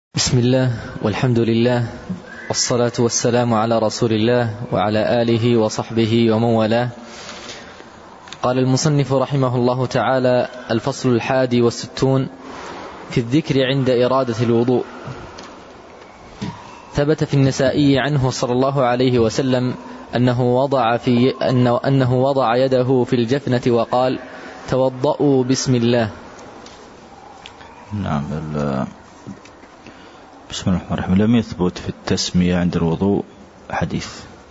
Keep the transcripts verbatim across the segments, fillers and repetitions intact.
بسم الله والحمد لله والصلاة والسلام على رسول الله وعلى آله وصحبه ومن والاه. قال المصنف رحمه الله تعالى: الفصل الحادي والستون في الذكر عند إرادة الوضوء. ثبت في النسائي عنه صلى الله عليه وسلم أنه وضع, في أنه, أنه وضع يده في الجفنة وقال: توضؤوا بسم الله. نعم. بسم الله الرحمن الرحيم. لم يثبت في التسمية عند الوضوء حديث،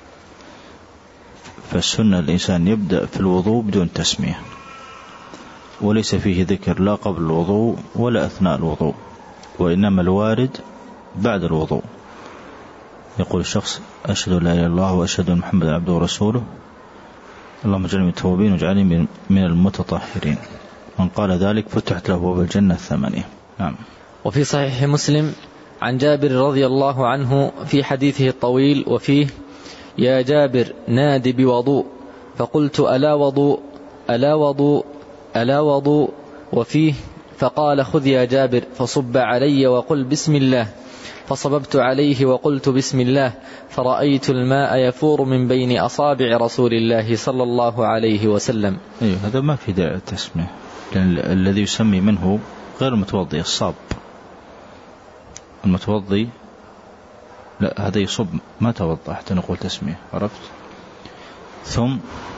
فالسنة الإنسان يبدأ في الوضوء بدون تسمية، وليس فيه ذكر لا قبل الوضوء ولا أثناء الوضوء، وإنما الوارد بعد الوضوء. يقول الشخص: أشهد لا إله إلا الله وأشهد أن محمدا عبده ورسوله، اللهم اجعلني من التوابين واجعلني من المتطهرين. من قال ذلك فتحت له أبواب الجنة الثمانية. نعم. وفي صحيح مسلم عن جابر رضي الله عنه في حديثه الطويل وفيه: يا جابر ناد بوضوء، فقلت: ألا وضوء ألا وضوء ألا وضوء، وفيه: فقال: خذ يا جابر فصب علي وقل بسم الله، فصببت عليه وقلت بسم الله، فرأيت الماء يفور من بين أصابع رسول الله صلى الله عليه وسلم. أيوه، هذا ما في داعي التسمية، لأن الذي يسمي منه غير المتوضي الصاب. المتوضي لا، هذا يصب ما توضأ حتى نقول تسمية. عرفت؟ ثم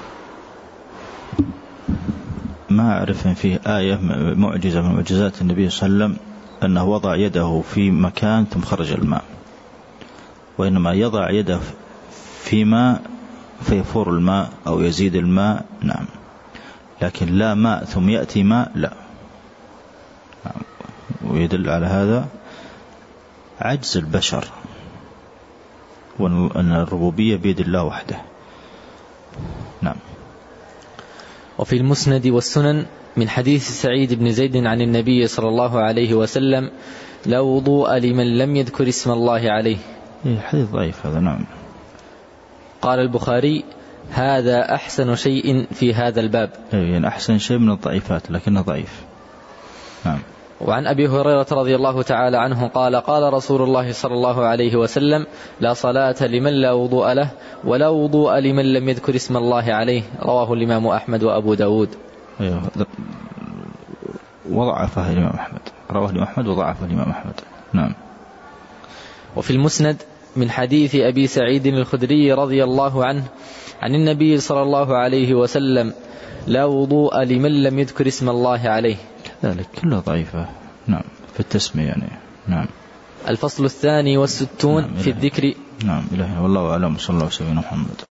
ما أعرف أن فيه آية معجزة من معجزات النبي صلى الله عليه وسلم أنه وضع يده في مكان ثم خرج الماء، وإنما يضع يده في ماء فيفور الماء أو يزيد الماء. نعم. لكن لا ماء ثم يأتي ماء، لا. نعم. ويدل على هذا عجز البشر، وأن الربوبية بيد الله وحده. نعم. وفي المسند والسنن من حديث سعيد بن زيد عن النبي صلى الله عليه وسلم: لا وضوء لمن لم يذكر اسم الله عليه. حديث ضعيف هذا. نعم. قال البخاري: هذا أحسن شيء في هذا الباب. يعني أحسن شيء من الضعيفات لكنه ضعيف. نعم. وعن أبي هريرة رضي الله تعالى عنه قال: قال رسول الله صلى الله عليه وسلم: لا صلاة لمن لا وضوء له، ولا وضوء لمن لم يذكر اسم الله عليه. رواه الإمام أحمد وأبو داود. أيوه، وضعفه الإمام أحمد. رواه الإمام أحمد وضعفه الإمام أحمد. نعم. وفي المسند من حديث أبي سعيد الخدري رضي الله عنه عن النبي صلى الله عليه وسلم: لا وضوء لمن لم يذكر اسم الله عليه. ذلك كله ضعيفة. نعم. في التسمية يعني. نعم. الفصل الثاني والستون. نعم. في الذكر. نعم. إلهي والله أعلم. صلى الله عليه وسلم محمد.